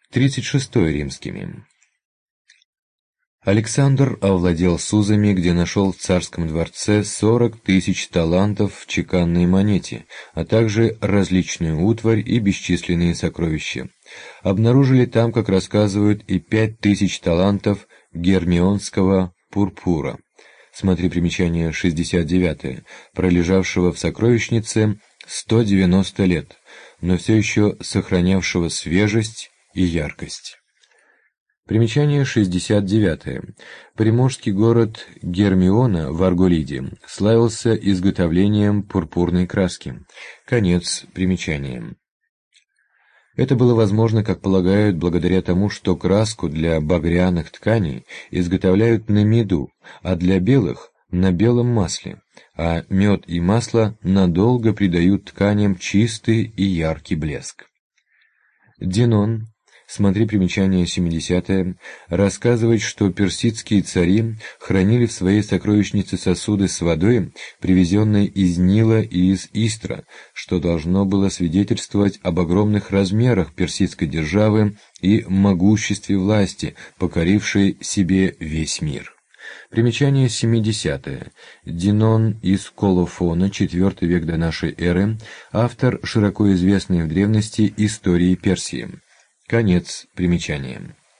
36 римскими. Александр овладел Сузами, где нашел в царском дворце 40 тысяч талантов в чеканной монете, а также различную утварь и бесчисленные сокровища. Обнаружили там, как рассказывают, и 5000 талантов гермионского пурпура. Смотри примечание 69, пролежавшего в сокровищнице 190 лет, но все еще сохранявшего свежесть и яркость. Примечание 69. Приморский город Гермиона в Арголиде славился изготовлением пурпурной краски. Конец примечания. Это было возможно, как полагают, благодаря тому, что краску для багряных тканей изготовляют на меду, а для белых – на белом масле, а мед и масло надолго придают тканям чистый и яркий блеск. Динон, смотри примечание 70, рассказывает, что персидские цари хранили в своей сокровищнице сосуды с водой, привезенной из Нила и из Истра, что должно было свидетельствовать об огромных размерах персидской державы и могуществе власти, покорившей себе весь мир. Примечание 70. Динон из Колофона, IV век до нашей эры, автор широко известной в древности истории Персии. Конец примечания.